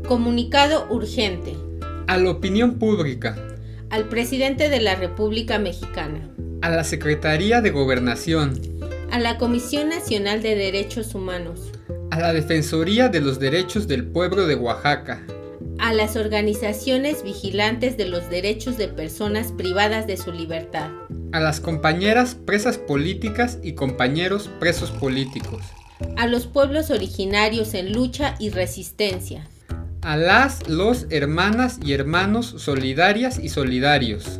Comunicado urgente. A la opinión pública. Al presidente de la República Mexicana. A la Secretaría de Gobernación. A la Comisión Nacional de Derechos Humanos. A la Defensoría de los Derechos del Pueblo de Oaxaca. A las organizaciones vigilantes de los derechos de personas privadas de su libertad. A las compañeras presas políticas y compañeros presos políticos. A los pueblos originarios en lucha y resistencia. A los hermanas y hermanos solidarias y solidarios.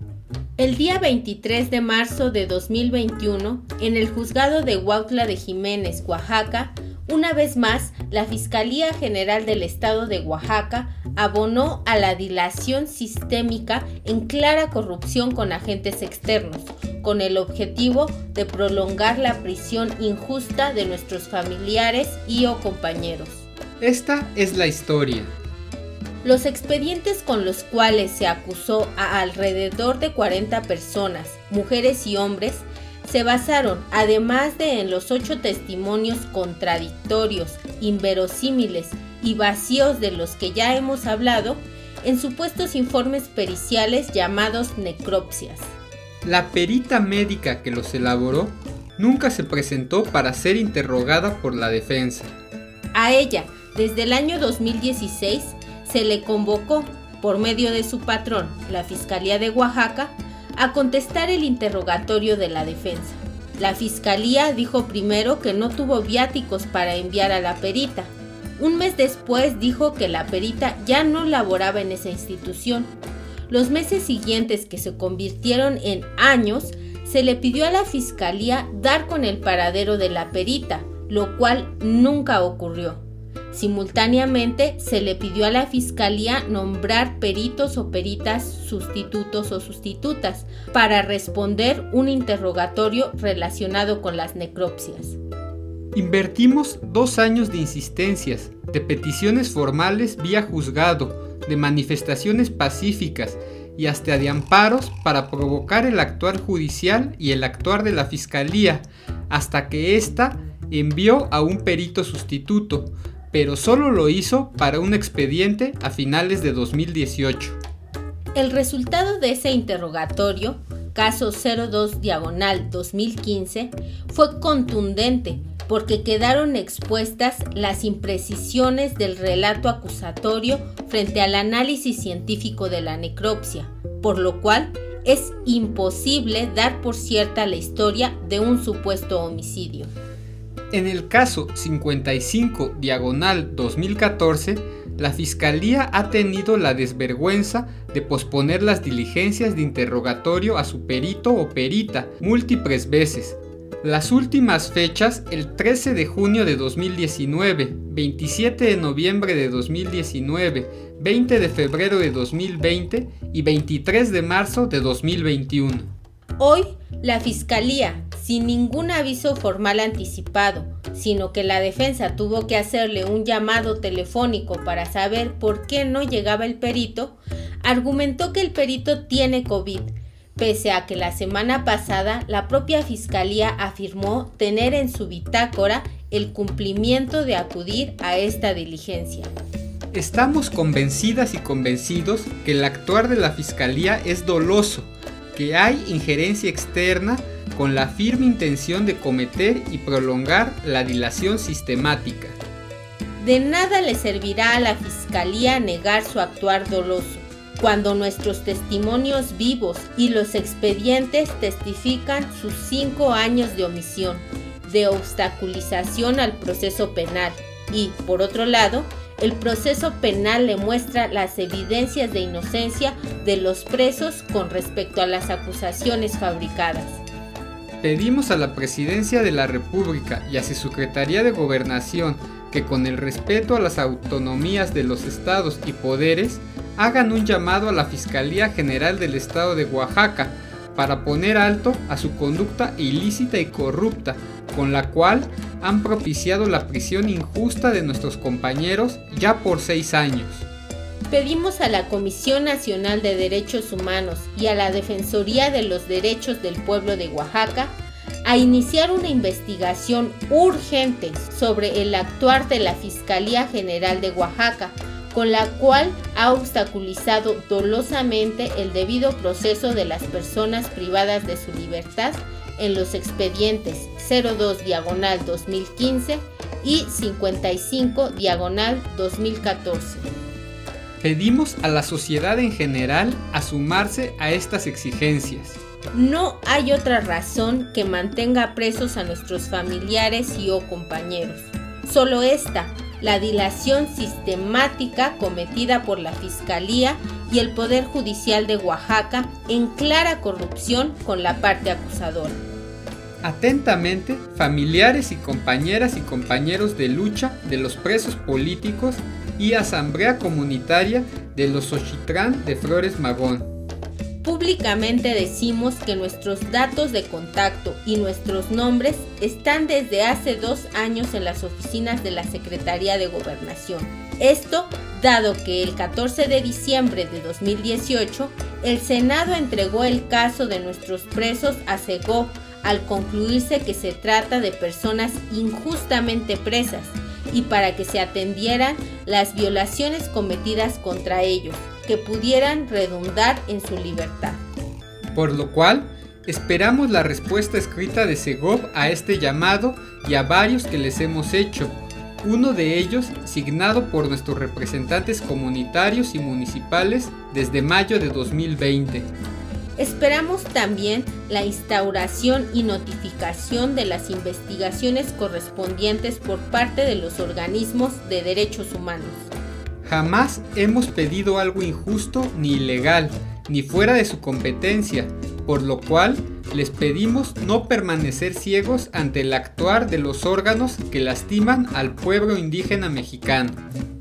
El día 23 de marzo de 2021, en el juzgado de Huautla de Jiménez, Oaxaca, una vez más, la Fiscalía General del Estado de Oaxaca abonó a la dilación sistémica en clara corrupción con agentes externos, con el objetivo de prolongar la prisión injusta de nuestros familiares y o compañeros. Esta es la historia. Los expedientes con los cuales se acusó a alrededor de 40 personas, mujeres y hombres, se basaron, además de en los 8 testimonios contradictorios, inverosímiles y vacíos de los que ya hemos hablado, en supuestos informes periciales llamados necropsias. La perita médica que los elaboró nunca se presentó para ser interrogada por la defensa. A ella, desde el año 2016, se le convocó, por medio de su patrón, la Fiscalía de Oaxaca, a contestar el interrogatorio de la defensa. La Fiscalía dijo primero que no tuvo viáticos para enviar a la perita. Un mes después dijo que la perita ya no laboraba en esa institución. Los meses siguientes, que se convirtieron en años, se le pidió a la Fiscalía dar con el paradero de la perita, lo cual nunca ocurrió. Simultáneamente, se le pidió a la Fiscalía nombrar peritos o peritas sustitutos o sustitutas para responder un interrogatorio relacionado con las necropsias. Invertimos 2 años de insistencias, de peticiones formales vía juzgado, de manifestaciones pacíficas y hasta de amparos para provocar el actuar judicial y el actuar de la Fiscalía, hasta que ésta envió a un perito sustituto, pero solo lo hizo para un expediente a finales de 2018. El resultado de ese interrogatorio, caso 02/2015, fue contundente porque quedaron expuestas las imprecisiones del relato acusatorio frente al análisis científico de la necropsia, por lo cual es imposible dar por cierta la historia de un supuesto homicidio. En el caso 55/2014, la Fiscalía ha tenido la desvergüenza de posponer las diligencias de interrogatorio a su perito o perita múltiples veces. Las últimas fechas, el 13 de junio de 2019, 27 de noviembre de 2019, 20 de febrero de 2020 y 23 de marzo de 2021. Hoy, la Fiscalía, sin ningún aviso formal anticipado, sino que la defensa tuvo que hacerle un llamado telefónico para saber por qué no llegaba el perito, argumentó que el perito tiene COVID, pese a que la semana pasada la propia Fiscalía afirmó tener en su bitácora el cumplimiento de acudir a esta diligencia. Estamos convencidas y convencidos que el actuar de la Fiscalía es doloso, que hay injerencia externa con la firme intención de cometer y prolongar la dilación sistemática. De nada le servirá a la Fiscalía negar su actuar doloso, cuando nuestros testimonios vivos y los expedientes testifican sus 5 años de omisión, de obstaculización al proceso penal y, por otro lado, el proceso penal le muestra las evidencias de inocencia de los presos con respecto a las acusaciones fabricadas. Pedimos a la Presidencia de la República y a su Secretaría de Gobernación que, con el respeto a las autonomías de los estados y poderes, hagan un llamado a la Fiscalía General del Estado de Oaxaca para poner alto a su conducta ilícita y corrupta, con la cual han propiciado la prisión injusta de nuestros compañeros ya por 6 años. Pedimos a la Comisión Nacional de Derechos Humanos y a la Defensoría de los Derechos del Pueblo de Oaxaca a iniciar una investigación urgente sobre el actuar de la Fiscalía General de Oaxaca, con la cual ha obstaculizado dolosamente el debido proceso de las personas privadas de su libertad en los expedientes 02/2015 y 55/2014. Pedimos a la sociedad en general a sumarse a estas exigencias. No hay otra razón que mantenga presos a nuestros familiares y o compañeros. Solo esta, la dilación sistemática cometida por la Fiscalía y el Poder Judicial de Oaxaca en clara corrupción con la parte acusadora. Atentamente, familiares y compañeras y compañeros de lucha de los presos políticos y Asamblea Comunitaria de los Xochitlán de Flores Magón. Públicamente decimos que nuestros datos de contacto y nuestros nombres están desde hace 2 años en las oficinas de la Secretaría de Gobernación. Esto dado que el 14 de diciembre de 2018 el Senado entregó el caso de nuestros presos a Segov al concluirse que se trata de personas injustamente presas y para que se atendieran las violaciones cometidas contra ellos, que pudieran redundar en su libertad. Por lo cual, esperamos la respuesta escrita de Segov a este llamado y a varios que les hemos hecho, uno de ellos signado por nuestros representantes comunitarios y municipales desde mayo de 2020. Esperamos también la instauración y notificación de las investigaciones correspondientes por parte de los organismos de derechos humanos. Jamás hemos pedido algo injusto ni ilegal, ni fuera de su competencia, por lo cual les pedimos no permanecer ciegos ante el actuar de los órganos que lastiman al pueblo indígena mexicano.